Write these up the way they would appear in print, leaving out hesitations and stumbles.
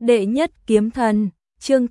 Đệ nhất kiếm thần, chương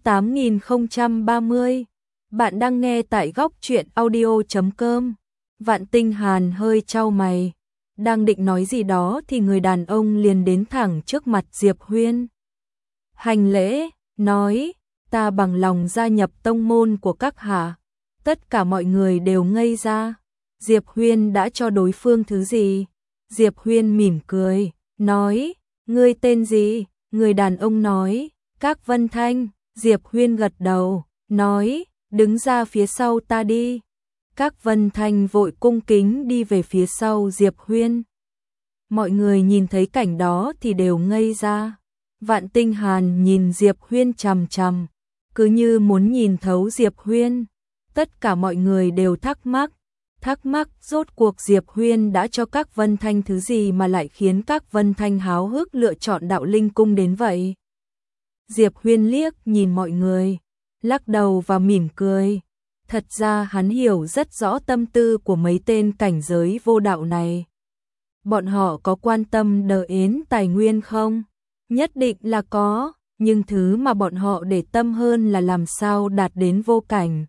8030. Bạn đang nghe tại góc truyện audio.com. Vạn Tinh Hàn hơi chau mày, đang định nói gì đó thì người đàn ông liền đến thẳng trước mặt Diệp Huyên. Hành lễ, nói, ta bằng lòng gia nhập tông môn của các hạ. Tất cả mọi người đều ngây ra. Diệp Huyên đã cho đối phương thứ gì? Diệp Huyên mỉm cười, nói, ngươi tên gì? Người đàn ông nói, Các Vân Thanh. Diệp Huyên gật đầu, nói, đứng ra phía sau ta đi. Các Vân Thanh vội cung kính đi về phía sau Diệp Huyên. Mọi người nhìn thấy cảnh đó thì đều ngây ra. Vạn Tinh Hàn nhìn Diệp Huyên chằm chằm, cứ như muốn nhìn thấu Diệp Huyên. Tất cả mọi người đều thắc mắc rốt cuộc Diệp Huyên đã cho Các Vân Thanh thứ gì mà lại khiến Các Vân Thanh háo hức lựa chọn Đạo Linh Cung đến vậy. Diệp Huyên liếc nhìn mọi người, lắc đầu và mỉm cười. Thật ra hắn hiểu rất rõ tâm tư của mấy tên cảnh giới vô đạo này. Bọn họ có quan tâm đến tài nguyên không? Nhất định là có, nhưng thứ mà bọn họ để tâm hơn là làm sao đạt đến vô cảnh.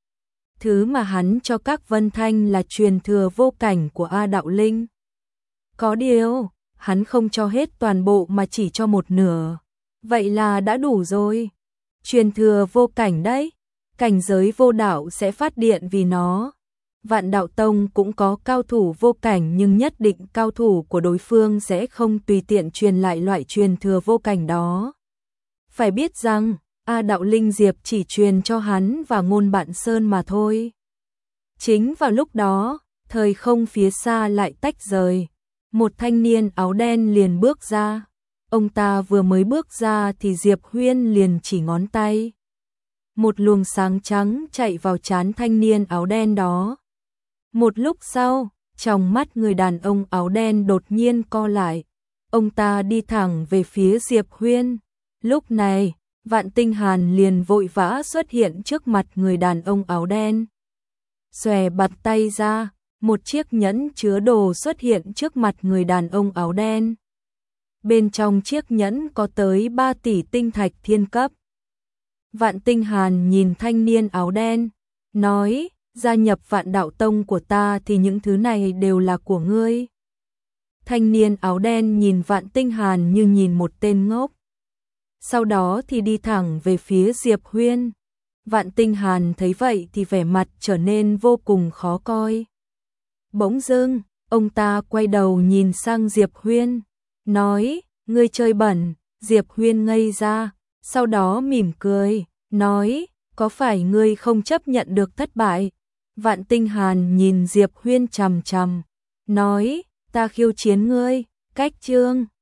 Thứ mà hắn cho Các Vân Thanh là truyền thừa vô cảnh của A Đạo Linh. Có điều, hắn không cho hết toàn bộ mà chỉ cho một nửa. Vậy là đã đủ rồi. Truyền thừa vô cảnh đấy, cảnh giới vô đạo sẽ phát điện vì nó. Vạn Đạo Tông cũng có cao thủ vô cảnh, nhưng nhất định cao thủ của đối phương sẽ không tùy tiện truyền lại loại truyền thừa vô cảnh đó. Phải biết rằng, A Đạo Linh Diệp chỉ truyền cho hắn và Ngôn Bạn Sơn mà thôi. Chính vào lúc đó, thời không phía xa lại tách rời. Một thanh niên áo đen liền bước ra. Ông ta vừa mới bước ra thì Diệp Huyên liền chỉ ngón tay. Một luồng sáng trắng chạy vào trán thanh niên áo đen đó. Một lúc sau, trong mắt người đàn ông áo đen đột nhiên co lại. Ông ta đi thẳng về phía Diệp Huyên. Lúc này, Vạn Tinh Hàn liền vội vã xuất hiện trước mặt người đàn ông áo đen. Xòe bạt tay ra, một chiếc nhẫn chứa đồ xuất hiện trước mặt người đàn ông áo đen. Bên trong chiếc nhẫn có tới 3 tỷ tinh thạch thiên cấp. Vạn Tinh Hàn nhìn thanh niên áo đen, nói, gia nhập Vạn Đạo Tông của ta thì những thứ này đều là của ngươi. Thanh niên áo đen nhìn Vạn Tinh Hàn như nhìn một tên ngốc. Sau đó thì đi thẳng về phía Diệp Huyên. Vạn Tinh Hàn thấy vậy thì vẻ mặt trở nên vô cùng khó coi. Bỗng dưng, ông ta quay đầu nhìn sang Diệp Huyên, nói, ngươi chơi bẩn. Diệp Huyên ngây ra, sau đó mỉm cười, nói, có phải ngươi không chấp nhận được thất bại? Vạn Tinh Hàn nhìn Diệp Huyên chằm chằm, nói, ta khiêu chiến ngươi, cách chương